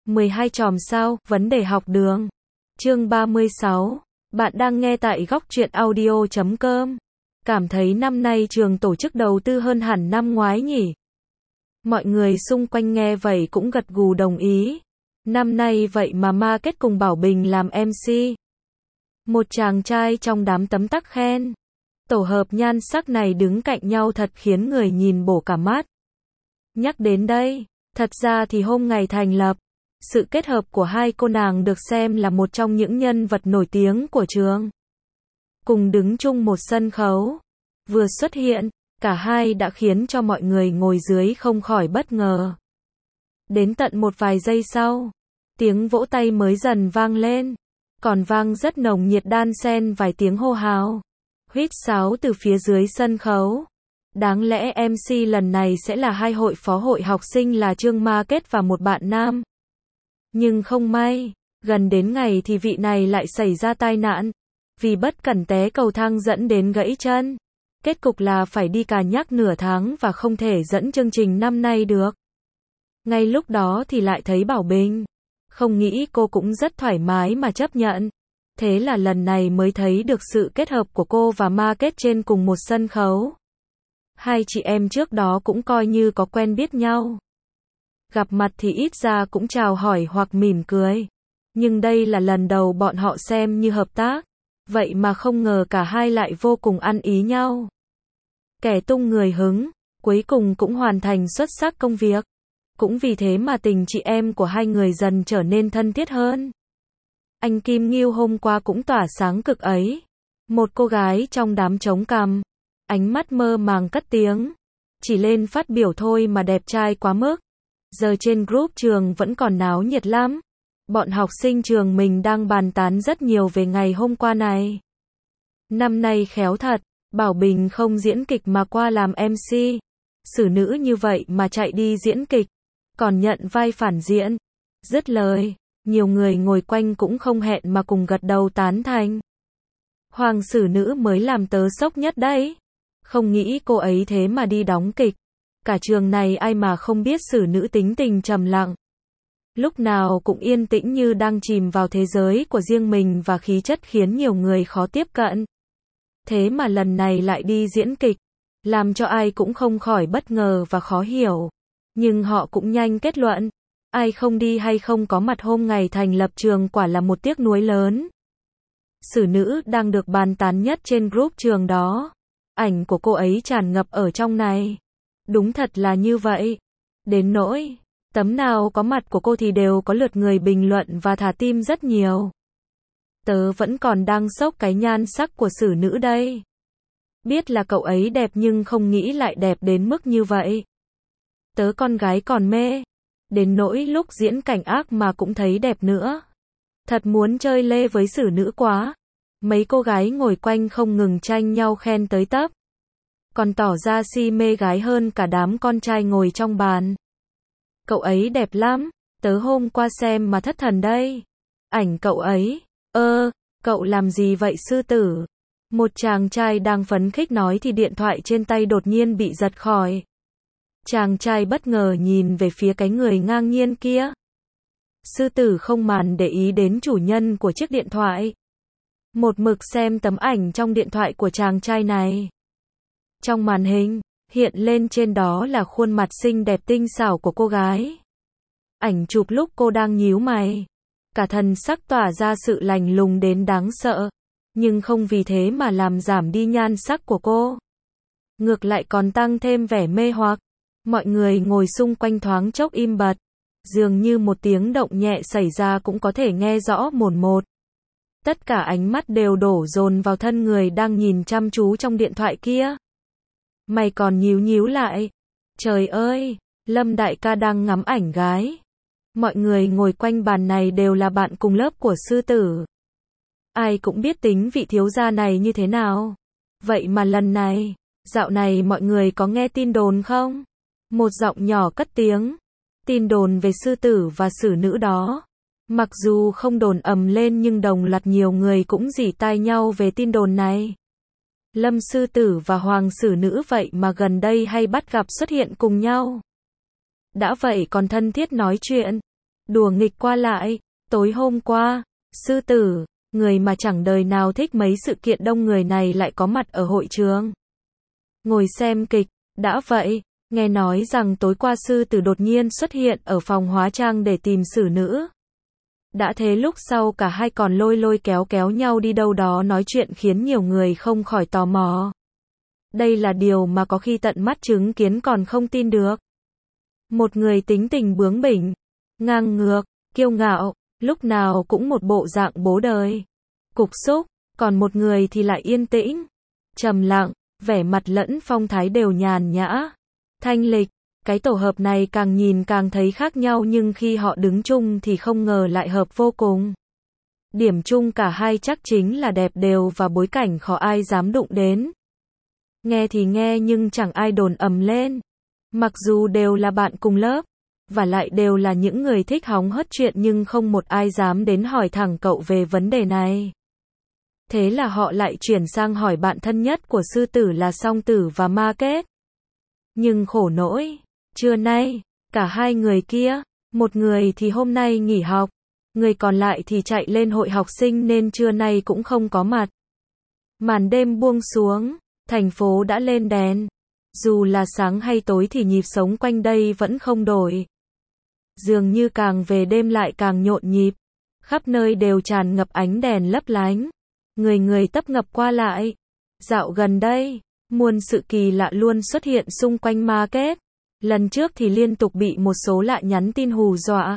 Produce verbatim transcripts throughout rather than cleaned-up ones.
mười hai chòm sao, vấn đề học đường. Chương ba mươi sáu. Bạn đang nghe tại góc truyện audio chấm com. Cảm thấy năm nay trường tổ chức đầu tư hơn hẳn năm ngoái nhỉ? Mọi người xung quanh nghe vậy cũng gật gù đồng ý. Năm nay vậy mà Market cùng Bảo Bình làm em xê. Một chàng trai trong đám tấm tắc khen. Tổ hợp nhan sắc này đứng cạnh nhau thật khiến người nhìn bổ cả mắt. Nhắc đến đây, thật ra thì hôm ngày thành lập, sự kết hợp của hai cô nàng được xem là một trong những nhân vật nổi tiếng của trường. Cùng đứng chung một sân khấu, vừa xuất hiện, cả hai đã khiến cho mọi người ngồi dưới không khỏi bất ngờ. Đến tận một vài giây sau, tiếng vỗ tay mới dần vang lên, còn vang rất nồng nhiệt đan xen vài tiếng hô hào, huýt sáo từ phía dưới sân khấu. Đáng lẽ em xê lần này sẽ là hai hội phó hội học sinh là Trương Market và một bạn nam. Nhưng không may, gần đến ngày thì vị này lại xảy ra tai nạn, vì bất cẩn té cầu thang dẫn đến gãy chân. Kết cục là phải đi cà nhắc nửa tháng và không thể dẫn chương trình năm nay được. Ngay lúc đó thì lại thấy Bảo Bình. Không nghĩ cô cũng rất thoải mái mà chấp nhận. Thế là lần này mới thấy được sự kết hợp của cô và Market trên cùng một sân khấu. Hai chị em trước đó cũng coi như có quen biết nhau. Gặp mặt thì ít ra cũng chào hỏi hoặc mỉm cười. Nhưng đây là lần đầu bọn họ xem như hợp tác. Vậy mà không ngờ cả hai lại vô cùng ăn ý nhau. Kẻ tung người hứng, cuối cùng cũng hoàn thành xuất sắc công việc. Cũng vì thế mà tình chị em của hai người dần trở nên thân thiết hơn. Anh Kim Nghiêu hôm qua cũng tỏa sáng cực ấy. Một cô gái trong đám trống cằm, ánh mắt mơ màng cất tiếng. Chỉ lên phát biểu thôi mà đẹp trai quá mức. Giờ trên group trường vẫn còn náo nhiệt lắm. Bọn học sinh trường mình đang bàn tán rất nhiều về ngày hôm qua này. Năm nay khéo thật, Bảo Bình không diễn kịch mà qua làm em xê. Xử nữ như vậy mà chạy đi diễn kịch, còn nhận vai phản diện. Dứt lời, nhiều người ngồi quanh cũng không hẹn mà cùng gật đầu tán thành. Hoàng xử nữ mới làm tớ sốc nhất đấy. Không nghĩ cô ấy thế mà đi đóng kịch. Cả trường này ai mà không biết xử nữ tính tình trầm lặng. Lúc nào cũng yên tĩnh như đang chìm vào thế giới của riêng mình và khí chất khiến nhiều người khó tiếp cận. Thế mà lần này lại đi diễn kịch, làm cho ai cũng không khỏi bất ngờ và khó hiểu. Nhưng họ cũng nhanh kết luận, ai không đi hay không có mặt hôm ngày thành lập trường quả là một tiếc nuối lớn. Xử nữ đang được bàn tán nhất trên group trường đó. Ảnh của cô ấy tràn ngập ở trong này. Đúng thật là như vậy. Đến nỗi tấm nào có mặt của cô thì đều có lượt người bình luận và thả tim rất nhiều. Tớ vẫn còn đang sốc cái nhan sắc của xử nữ đây. Biết là cậu ấy đẹp nhưng không nghĩ lại đẹp đến mức như vậy. Tớ con gái còn mê. Đến nỗi lúc diễn cảnh ác mà cũng thấy đẹp nữa. Thật muốn chơi lê với xử nữ quá. Mấy cô gái ngồi quanh không ngừng tranh nhau khen tới tấp. Còn tỏ ra si mê gái hơn cả đám con trai ngồi trong bàn. Cậu ấy đẹp lắm, tớ hôm qua xem mà thất thần đây. Ảnh cậu ấy, ơ, cậu làm gì vậy sư tử? Một chàng trai đang phấn khích nói thì điện thoại trên tay đột nhiên bị giật khỏi. Chàng trai bất ngờ nhìn về phía cái người ngang nhiên kia. Sư tử không màn để ý đến chủ nhân của chiếc điện thoại. Một mực xem tấm ảnh trong điện thoại của chàng trai này. Trong màn hình, hiện lên trên đó là khuôn mặt xinh đẹp tinh xảo của cô gái. Ảnh chụp lúc cô đang nhíu mày. Cả thần sắc tỏa ra sự lạnh lùng đến đáng sợ. Nhưng không vì thế mà làm giảm đi nhan sắc của cô. Ngược lại còn tăng thêm vẻ mê hoặc. Mọi người ngồi xung quanh thoáng chốc im bặt. Dường như một tiếng động nhẹ xảy ra cũng có thể nghe rõ mồn một. Tất cả ánh mắt đều đổ dồn vào thân người đang nhìn chăm chú trong điện thoại kia. Mày còn nhíu nhíu lại. Trời ơi, Lâm đại ca đang ngắm ảnh gái. Mọi người ngồi quanh bàn này đều là bạn cùng lớp của sư tử. Ai cũng biết tính vị thiếu gia này như thế nào. Vậy mà lần này, dạo này mọi người có nghe tin đồn không? Một giọng nhỏ cất tiếng. Tin đồn về sư tử và xử nữ đó. Mặc dù không đồn ầm lên nhưng đồng loạt nhiều người cũng rỉ tai nhau về tin đồn này. Lâm sư tử và Hoàng xử nữ vậy mà gần đây hay bắt gặp xuất hiện cùng nhau. Đã vậy còn thân thiết nói chuyện. đùa nghịch qua lại. Tối hôm qua, sư tử, người mà chẳng đời nào thích mấy sự kiện đông người này lại có mặt ở hội trường. Ngồi xem kịch, đã vậy, nghe nói rằng tối qua sư tử đột nhiên xuất hiện ở phòng hóa trang để tìm xử nữ. Đã thế lúc sau cả hai còn lôi lôi kéo kéo nhau đi đâu đó nói chuyện khiến nhiều người không khỏi tò mò. Đây là điều mà có khi tận mắt chứng kiến còn không tin được. Một người tính tình bướng bỉnh, ngang ngược, kiêu ngạo, lúc nào cũng một bộ dạng bố đời, cục súc, còn một người thì lại yên tĩnh, trầm lặng, vẻ mặt lẫn phong thái đều nhàn nhã, thanh lịch. Cái tổ hợp này càng nhìn càng thấy khác nhau nhưng khi họ đứng chung thì không ngờ lại hợp vô cùng. Điểm chung cả hai chắc chính là đẹp đều và bối cảnh khó ai dám đụng đến. Nghe thì nghe nhưng chẳng ai đồn ầm lên. Mặc dù đều là bạn cùng lớp, và lại đều là những người thích hóng hớt chuyện nhưng không một ai dám đến hỏi thẳng cậu về vấn đề này. Thế là họ lại chuyển sang hỏi bạn thân nhất của sư tử là Song Tử và Ma Kết. Nhưng khổ nỗi, trưa nay, cả hai người kia, một người thì hôm nay nghỉ học, người còn lại thì chạy lên hội học sinh nên trưa nay cũng không có mặt. Màn đêm buông xuống, thành phố đã lên đèn. Dù là sáng hay tối thì nhịp sống quanh đây vẫn không đổi. Dường như càng về đêm lại càng nhộn nhịp. Khắp nơi đều tràn ngập ánh đèn lấp lánh. Người người tấp ngập qua lại. Dạo gần đây, muôn sự kỳ lạ luôn xuất hiện xung quanh Ma Kết. Lần trước thì liên tục bị một số lạ nhắn tin hù dọa.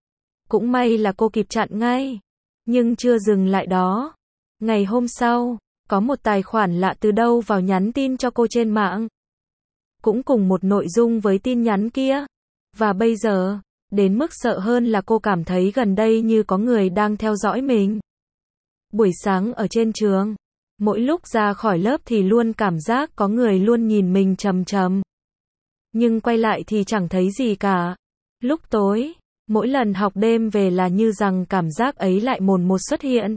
Cũng may là cô kịp chặn ngay. Nhưng chưa dừng lại đó. Ngày hôm sau, có một tài khoản lạ từ đâu vào nhắn tin cho cô trên mạng. Cũng cùng một nội dung với tin nhắn kia. Và bây giờ, đến mức sợ hơn là cô cảm thấy gần đây như có người đang theo dõi mình. Buổi sáng ở trên trường, mỗi lúc ra khỏi lớp thì luôn cảm giác có người luôn nhìn mình chằm chằm. Nhưng quay lại thì chẳng thấy gì cả. Lúc tối, mỗi lần học đêm về là như rằng cảm giác ấy lại mồn một xuất hiện.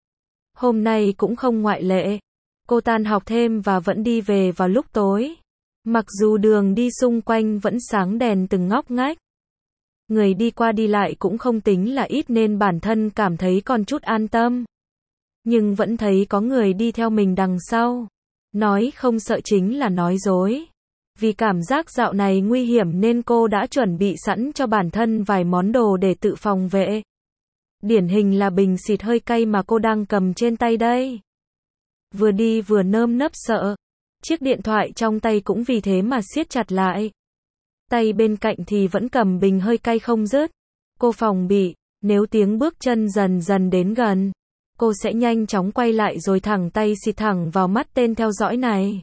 Hôm nay cũng không ngoại lệ. Cô tan học thêm và vẫn đi về vào lúc tối. Mặc dù đường đi xung quanh vẫn sáng đèn từng ngóc ngách. Người đi qua đi lại cũng không tính là ít nên bản thân cảm thấy còn chút an tâm. Nhưng vẫn thấy có người đi theo mình đằng sau. Nói không sợ chính là nói dối. Vì cảm giác dạo này nguy hiểm nên cô đã chuẩn bị sẵn cho bản thân vài món đồ để tự phòng vệ. Điển hình là bình xịt hơi cay mà cô đang cầm trên tay đây. Vừa đi vừa nơm nớp sợ. Chiếc điện thoại trong tay cũng vì thế mà siết chặt lại. Tay bên cạnh thì vẫn cầm bình hơi cay không dứt. Cô phòng bị, nếu tiếng bước chân dần dần đến gần, cô sẽ nhanh chóng quay lại rồi thẳng tay xịt thẳng vào mắt tên theo dõi này.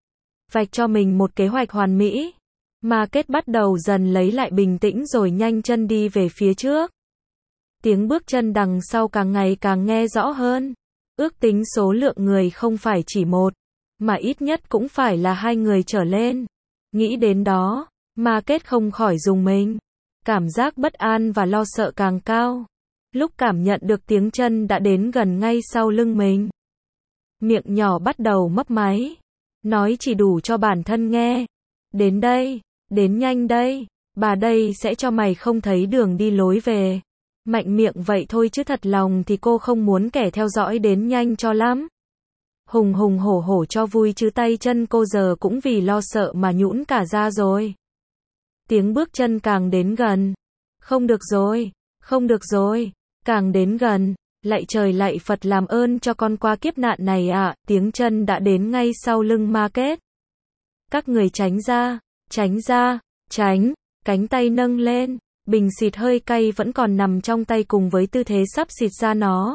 Vạch cho mình một kế hoạch hoàn mỹ. Ma Kết bắt đầu dần lấy lại bình tĩnh rồi nhanh chân đi về phía trước. Tiếng bước chân đằng sau càng ngày càng nghe rõ hơn. Ước tính số lượng người không phải chỉ một, mà ít nhất cũng phải là hai người trở lên. Nghĩ đến đó, Ma Kết không khỏi rùng mình. Cảm giác bất an và lo sợ càng cao. Lúc cảm nhận được tiếng chân đã đến gần ngay sau lưng mình. Miệng nhỏ bắt đầu mấp máy. Nói chỉ đủ cho bản thân nghe. Đến đây, đến nhanh đây, bà đây sẽ cho mày không thấy đường đi lối về. Mạnh miệng vậy thôi chứ thật lòng thì cô không muốn kẻ theo dõi đến nhanh cho lắm. Hùng hùng hổ hổ cho vui chứ tay chân cô giờ cũng vì lo sợ mà nhũn cả ra rồi. Tiếng bước chân càng đến gần. Không được rồi, không được rồi, càng đến gần. Lạy trời lạy Phật làm ơn cho con qua kiếp nạn này ạ, à, tiếng chân đã đến ngay sau lưng Ma Kết. Các người tránh ra, tránh ra, tránh, cánh tay nâng lên, bình xịt hơi cay vẫn còn nằm trong tay cùng với tư thế sắp xịt ra nó.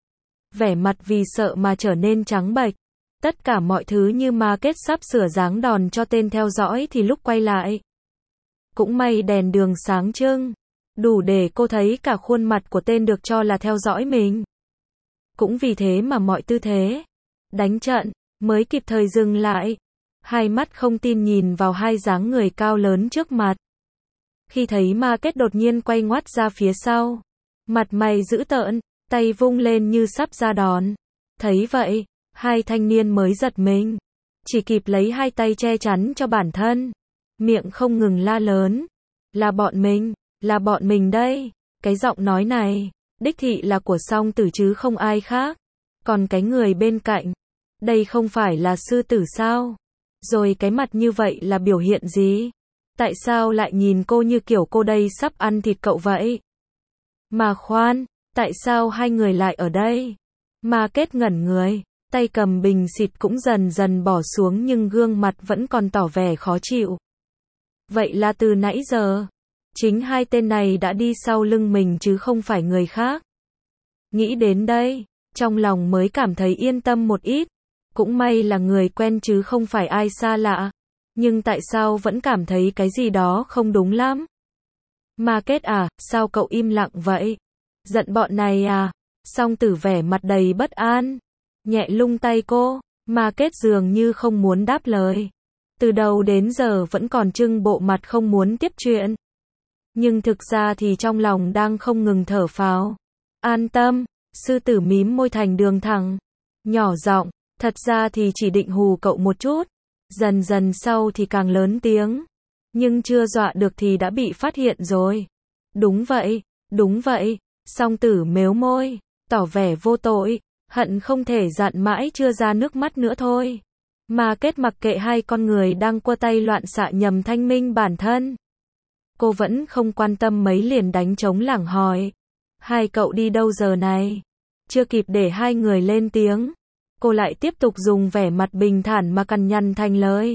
Vẻ mặt vì sợ mà trở nên trắng bệch. Tất cả mọi thứ như Ma Kết sắp sửa giáng đòn cho tên theo dõi thì lúc quay lại. Cũng may đèn đường sáng trưng. Đủ để cô thấy cả khuôn mặt của tên được cho là theo dõi mình. Cũng vì thế mà mọi tư thế, đánh trận, mới kịp thời dừng lại. Hai mắt không tin nhìn vào hai dáng người cao lớn trước mặt. Khi thấy Ma Kết đột nhiên quay ngoắt ra phía sau. Mặt mày dữ tợn, tay vung lên như sắp ra đòn. Thấy vậy, hai thanh niên mới giật mình. Chỉ kịp lấy hai tay che chắn cho bản thân. Miệng không ngừng la lớn. Là bọn mình. Là bọn mình đây, Cái giọng nói này, đích thị là của Song Tử chứ không ai khác. Còn cái người bên cạnh, đây không phải là sư tử sao? Rồi cái mặt như vậy là biểu hiện gì? Tại sao lại nhìn cô như kiểu cô đây sắp ăn thịt cậu vậy? Mà khoan, tại sao hai người lại ở đây? Ma Kết ngẩn người, tay cầm bình xịt cũng dần dần bỏ xuống nhưng gương mặt vẫn còn tỏ vẻ khó chịu. Vậy là từ nãy giờ, chính hai tên này đã đi sau lưng mình chứ không phải người khác. Nghĩ đến đây, trong lòng mới cảm thấy yên tâm một ít. Cũng may là người quen chứ không phải ai xa lạ. Nhưng tại sao vẫn cảm thấy cái gì đó không đúng lắm? Ma Kết à, sao cậu im lặng vậy? Giận bọn này à? Song Tử vẻ mặt đầy bất an, nhẹ lung tay cô. Ma Kết dường như không muốn đáp lời. Từ đầu đến giờ vẫn còn trưng bộ mặt không muốn tiếp chuyện. Nhưng thực ra thì trong lòng đang không ngừng thở phào. An tâm, sư tử mím môi thành đường thẳng, nhỏ giọng, thật ra thì chỉ định hù cậu một chút. Dần dần sau thì càng lớn tiếng. Nhưng chưa dọa được thì đã bị phát hiện rồi. Đúng vậy, đúng vậy. Song Tử mếu môi, tỏ vẻ vô tội, hận không thể dặn mãi chưa ra nước mắt nữa thôi. Ma Kết mặc kệ hai con người đang quơ tay loạn xạ nhằm thanh minh bản thân. Cô vẫn không quan tâm mấy liền đánh trống lảng hỏi. Hai cậu đi đâu giờ này? Chưa kịp để hai người lên tiếng. Cô lại tiếp tục dùng vẻ mặt bình thản mà cằn nhằn thành lời.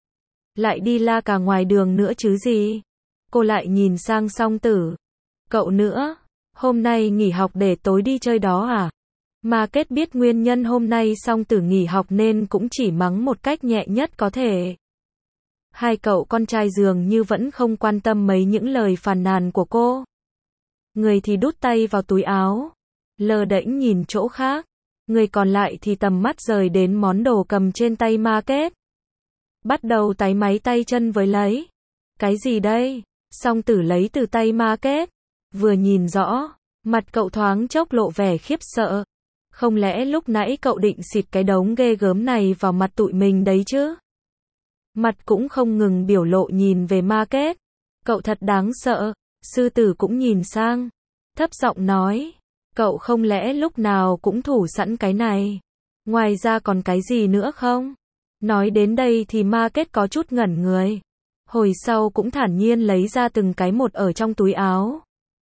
Lại đi la cả ngoài đường nữa chứ gì? Cô lại nhìn sang Song Tử. Cậu nữa, hôm nay nghỉ học để tối đi chơi đó à? Ma Kết biết nguyên nhân hôm nay Song Tử nghỉ học nên cũng chỉ mắng một cách nhẹ nhất có thể. Hai cậu con trai dường như vẫn không quan tâm mấy những lời phàn nàn của cô. Người thì đút tay vào túi áo, lơ đễnh nhìn chỗ khác. Người còn lại thì tầm mắt rời đến món đồ cầm trên tay Ma Kết. Bắt đầu táy máy tay chân với lấy. Cái gì đây? Song Tử lấy từ tay Ma Kết. Vừa nhìn rõ, mặt cậu thoáng chốc lộ vẻ khiếp sợ. Không lẽ lúc nãy cậu định xịt cái đống ghê gớm này vào mặt tụi mình đấy chứ? Mặt cũng không ngừng biểu lộ nhìn về Ma Kết. Cậu thật đáng sợ. Sư tử cũng nhìn sang, thấp giọng nói. Cậu không lẽ lúc nào cũng thủ sẵn cái này? Ngoài ra còn cái gì nữa không? Nói đến đây thì Ma Kết có chút ngẩn người. Hồi sau cũng thản nhiên lấy ra từng cái một ở trong túi áo.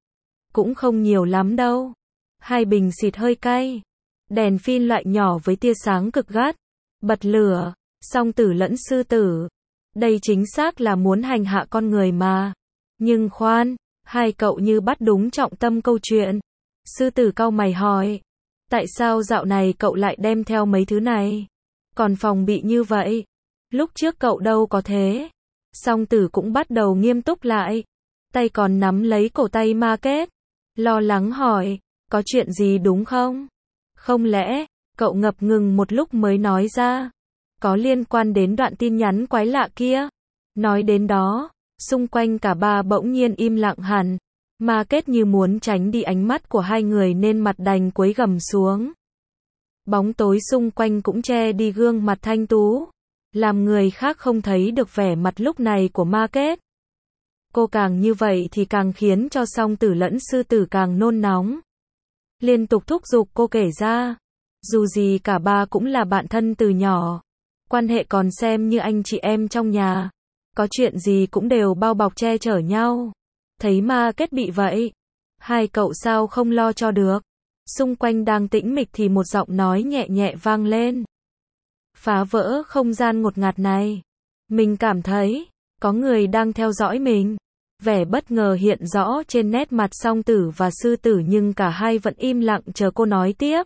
Cũng không nhiều lắm đâu. Hai bình xịt hơi cay. Đèn phin loại nhỏ với tia sáng cực gắt. Bật lửa. Song Tử lẫn sư tử. Đây chính xác là muốn hành hạ con người mà. Nhưng khoan, hai cậu như bắt đúng trọng tâm câu chuyện. Sư tử cau mày hỏi. Tại sao dạo này cậu lại đem theo mấy thứ này? Còn phòng bị như vậy. Lúc trước cậu đâu có thế. Song Tử cũng bắt đầu nghiêm túc lại. Tay còn nắm lấy cổ tay Ma Kết. Lo lắng hỏi. Có chuyện gì đúng không? Không lẽ, cậu ngập ngừng một lúc mới nói ra. Có liên quan đến đoạn tin nhắn quái lạ kia. Nói đến đó, xung quanh cả ba bỗng nhiên im lặng hẳn. Ma Kết như muốn tránh đi ánh mắt của hai người nên mặt đành cúi gằm xuống. Bóng tối xung quanh cũng che đi gương mặt thanh tú, làm người khác không thấy được vẻ mặt lúc này của Ma Kết. Cô càng như vậy thì càng khiến cho Song Tử lẫn sư tử càng nôn nóng. Liên tục thúc giục cô kể ra. Dù gì cả ba cũng là bạn thân từ nhỏ. Quan hệ còn xem như anh chị em trong nhà. Có chuyện gì cũng đều bao bọc che chở nhau. Thấy Ma Kết bị vậy, hai cậu sao không lo cho được. Xung quanh đang tĩnh mịch thì một giọng nói nhẹ nhẹ vang lên. Phá vỡ không gian ngột ngạt này. Mình cảm thấy, có người đang theo dõi mình. Vẻ bất ngờ hiện rõ trên nét mặt Song Tử và sư tử nhưng cả hai vẫn im lặng chờ cô nói tiếp.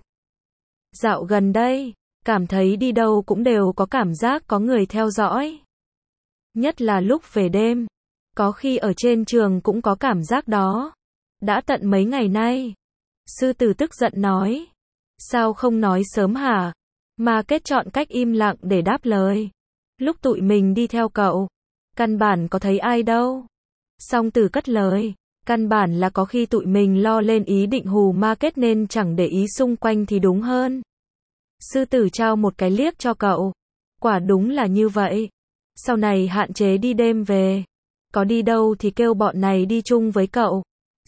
Dạo gần đây, cảm thấy đi đâu cũng đều có cảm giác có người theo dõi. Nhất là lúc về đêm. Có khi ở trên trường cũng có cảm giác đó. Đã tận mấy ngày nay. Sư tử tức giận nói. Sao không nói sớm hả? Ma Kết chọn cách im lặng để đáp lời. Lúc tụi mình đi theo cậu, căn bản có thấy ai đâu. Song Tử cất lời. Căn bản là có khi tụi mình lo lên ý định hù Ma Kết nên chẳng để ý xung quanh thì đúng hơn. Sư tử trao một cái liếc cho cậu. Quả đúng là như vậy. Sau này hạn chế đi đêm về. Có đi đâu thì kêu bọn này đi chung với cậu.